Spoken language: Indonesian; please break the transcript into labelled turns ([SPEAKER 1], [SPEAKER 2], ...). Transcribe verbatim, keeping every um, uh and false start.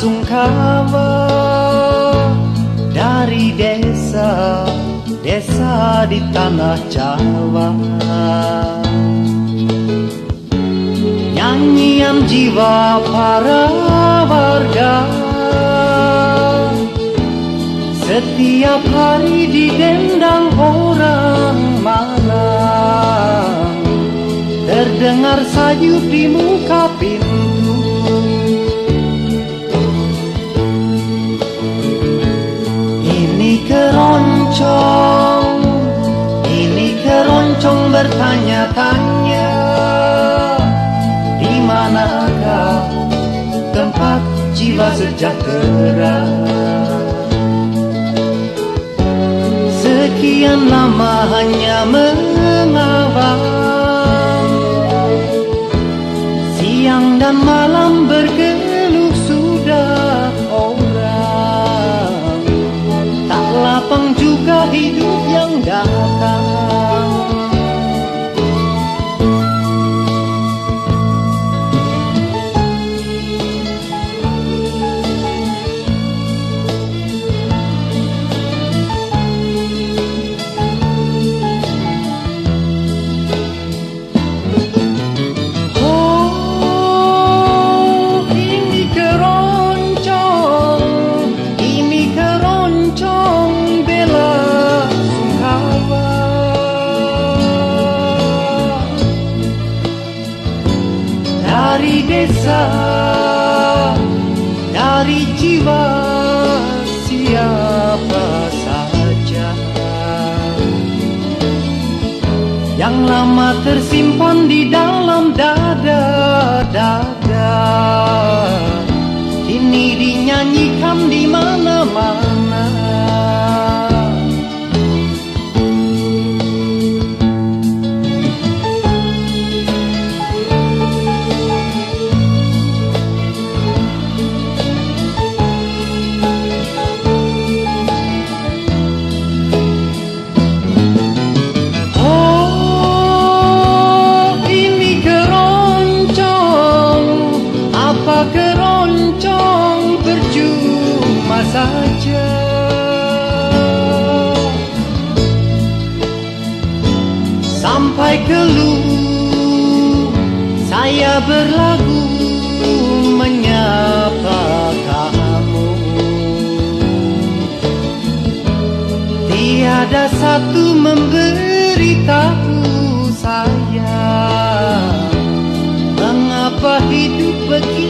[SPEAKER 1] sungkawa dari desa, desa di tanah Jawa. Nyanyian jiwa para warga setiap hari didendang orang malam, terdengar sayup di muka pintu. Ini keroncong, ini keroncong bertanya-tanya, di manakah tempat jiwa sejahtera? Sekian lama hanya mengabang, siang dan malam bergeluh sudah orang, tak lapang juga hidup yang datang. Dari desa, dari jiwa siapa saja yang lama tersimpan di dalam dada-dada, kini dinyanyikan di mana-mana. Keroncong percuma saja, sampai keluh saya berlagu menyapa kamu. Tiada satu memberitahu saya mengapa hidup begini.